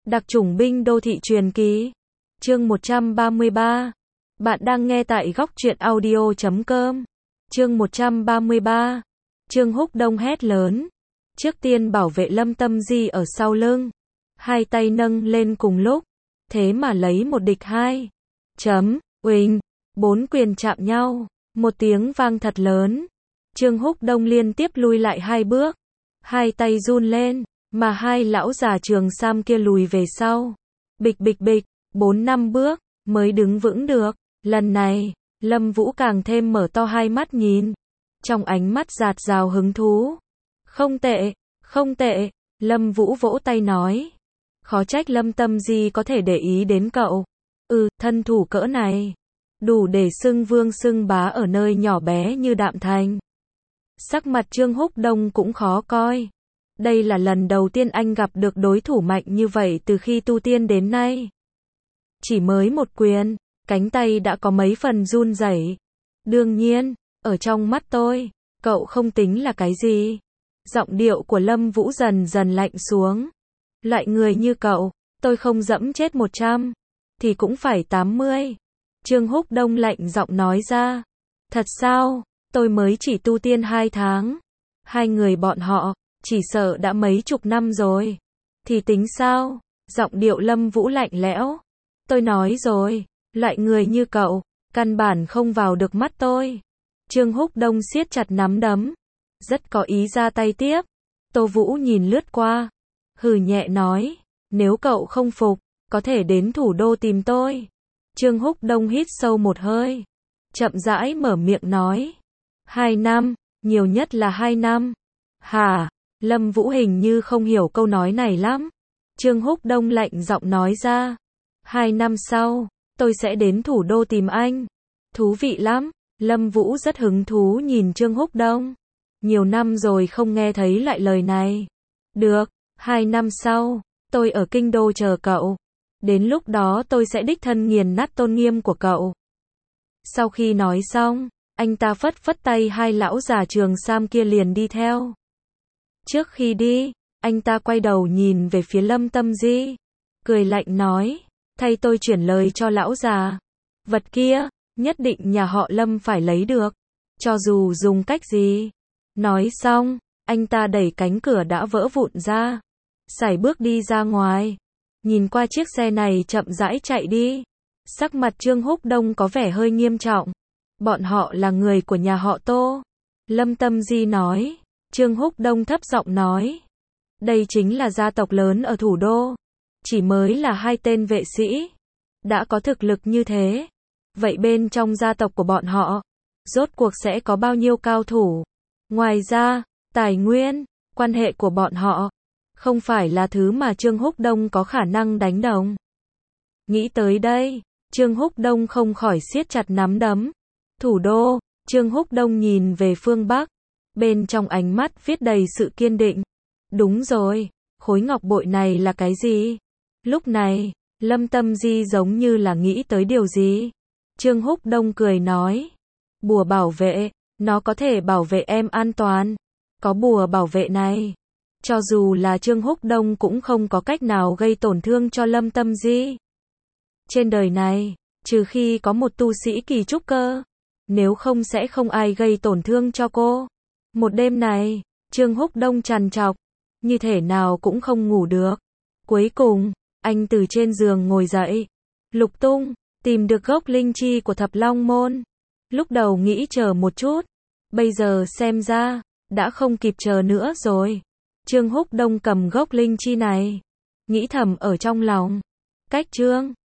Đặc chủng binh đô thị truyền ký. Chương 133. Bạn đang nghe tại góc truyện audio.com. Chương 133. Trương Húc Đông hét lớn. Trước tiên bảo vệ Lâm Tâm Di ở sau lưng. Hai tay nâng lên cùng lúc. Thế mà lấy một địch hai. Uỳnh. Bốn quyền chạm nhau. Một tiếng vang thật lớn. Trương Húc Đông liên tiếp lui lại hai bước. Hai tay run lên. Mà hai lão già Trường Sam kia lùi về sau. Bịch bịch bịch. 4-5 bước. Mới đứng vững được. Lần này, Lâm Vũ càng thêm mở to hai mắt nhìn. Trong ánh mắt dạt dào hứng thú. Không tệ, không tệ. Lâm Vũ vỗ tay nói. Khó trách Lâm Tâm Di có thể để ý đến cậu. Thân thủ cỡ này. Đủ để xưng vương xưng bá ở nơi nhỏ bé như Đạm Thành. Sắc mặt Trương Húc Đông cũng khó coi. Đây là lần đầu tiên anh gặp được đối thủ mạnh như vậy từ khi tu tiên đến nay. Chỉ mới một quyền, cánh tay đã có mấy phần run rẩy. Đương nhiên, ở trong mắt tôi, cậu không tính là cái gì. Giọng điệu của Lâm Vũ dần dần lạnh xuống. Loại người như cậu, tôi không dẫm chết 100, thì cũng phải 80. Trương Húc Đông lạnh giọng nói ra. Thật sao, tôi mới chỉ tu tiên 2 tháng. Hai người bọn họ, chỉ sợ đã mấy chục năm rồi. Thì tính sao? Giọng điệu Lâm Vũ lạnh lẽo. Tôi nói rồi, loại người như cậu, căn bản không vào được mắt tôi. Trương Húc Đông siết chặt nắm đấm. Rất có ý ra tay tiếp. Tô Vũ nhìn lướt qua. Hừ nhẹ nói. Nếu cậu không phục, có thể đến thủ đô tìm tôi. Trương Húc Đông hít sâu một hơi. Chậm rãi mở miệng nói. 2 năm, nhiều nhất là 2 năm. Hả? Lâm Vũ hình như không hiểu câu nói này lắm. Trương Húc Đông lạnh giọng nói ra. 2 năm sau, tôi sẽ đến thủ đô tìm anh. Thú vị lắm. Lâm Vũ rất hứng thú nhìn Trương Húc Đông. Nhiều năm rồi không nghe thấy lại lời này. Được, 2 năm sau, tôi ở kinh đô chờ cậu. Đến lúc đó tôi sẽ đích thân nghiền nát tôn nghiêm của cậu. Sau khi nói xong, anh ta phất phất tay hai lão già Trường Sam kia liền đi theo. Trước khi đi, anh ta quay đầu nhìn về phía Lâm Tâm Di. Cười lạnh nói, thay tôi chuyển lời cho lão già. Vật kia, nhất định nhà họ Lâm phải lấy được. Cho dù dùng cách gì. Nói xong, anh ta đẩy cánh cửa đã vỡ vụn ra. Sải bước đi ra ngoài. Nhìn qua chiếc xe này chậm rãi chạy đi. Sắc mặt Trương Húc Đông có vẻ hơi nghiêm trọng. Bọn họ là người của nhà họ Tô. Lâm Tâm Di nói. Trương Húc Đông thấp giọng nói. Đây chính là gia tộc lớn ở thủ đô. Chỉ mới là 2 tên vệ sĩ. Đã có thực lực như thế. Vậy bên trong gia tộc của bọn họ, rốt cuộc sẽ có bao nhiêu cao thủ? Ngoài ra, tài nguyên, quan hệ của bọn họ, không phải là thứ mà Trương Húc Đông có khả năng đánh đồng. Nghĩ tới đây, Trương Húc Đông không khỏi siết chặt nắm đấm. Thủ đô, Trương Húc Đông nhìn về phương Bắc. Bên trong ánh mắt viết đầy sự kiên định. Đúng rồi, khối ngọc bội này là cái gì? Lúc này, Lâm Tâm Di giống như là nghĩ tới điều gì. Trương Húc Đông cười nói. Bùa bảo vệ, nó có thể bảo vệ em an toàn. Có bùa bảo vệ này. Cho dù là Trương Húc Đông cũng không có cách nào gây tổn thương cho Lâm Tâm Di. Trên đời này, trừ khi có một tu sĩ kỳ trúc cơ. Nếu không sẽ không ai gây tổn thương cho cô. Một đêm này, Trương Húc Đông trằn trọc. Như thể nào cũng không ngủ được. Cuối cùng, anh từ trên giường ngồi dậy. Lục tung, tìm được gốc linh chi của Thập Long Môn. Lúc đầu nghĩ chờ một chút. Bây giờ xem ra, đã không kịp chờ nữa rồi. Trương Húc Đông cầm gốc linh chi này. Nghĩ thầm ở trong lòng. Cách Trương